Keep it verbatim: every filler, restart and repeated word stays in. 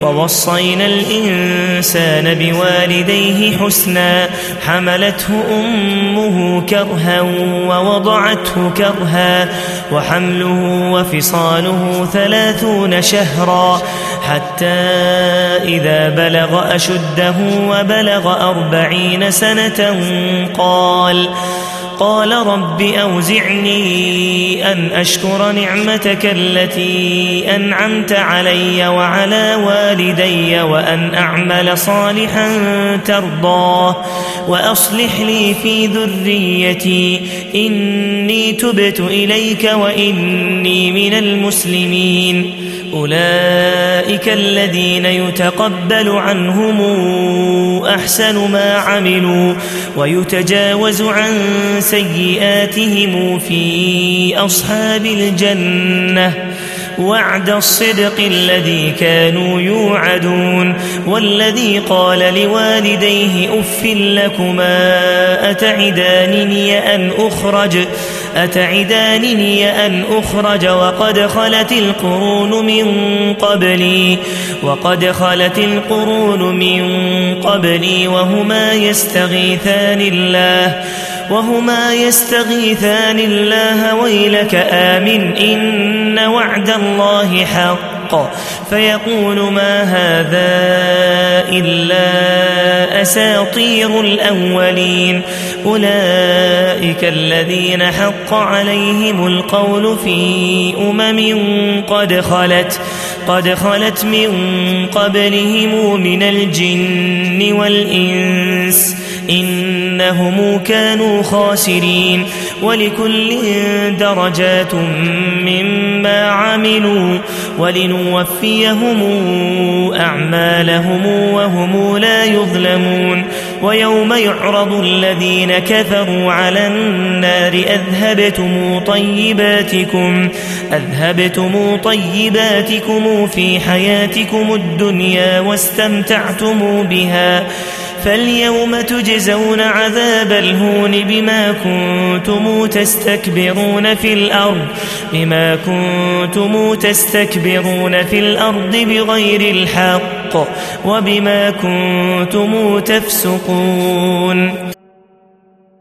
ووصينا الإنسان بوالديه حسنا حملته أمه كرها ووضعته كرها وحمله وفصاله ثلاثون شهرا حتى إذا بلغ أشده وبلغ أربعين سنة قال قال رب أوزعني أن أشكر نعمتك التي أنعمت علي وعلى والدي وأن أعمل صالحا ترضاه وأصلح لي في ذريتي إني تبت إليك وإني من المسلمين أولئك الذين يتقبل عنهم أحسن ما عملوا ويتجاوز عن سيئاتهم في أصحاب الجنة وعد الصدق الذي كانوا يوعدون والذي قال لوالديه أف لكما أتعدانني أن أخرج أتعدانني أن أخرج وقد خلت القرون من قبلي وقد خلت القرون من قبلي وهما يستغيثان الله وهما يستغيثان الله ويلك آمن إن وعد الله حق فيقول ما هذا إلا أساطير الأولين أولئك الذين حق عليهم القول في أمم قد خلت قد خلت من قبلهم من الجن والإنس إنهم كانوا خاسرين ولكل درجات مما عملوا ولنوفيهم أعمالهم وهم لا يظلمون ويوم يعرض الذين كفروا على النار أذهبتم طيباتكم أذهبتم طيباتكم في حياتكم الدنيا واستمتعتم بها فاليوم تجزون عذاب الهون بما كنتم تستكبرون في الأرض بما كنتم تستكبرون في الأرض بغير الحق وبما كنتم تفسقون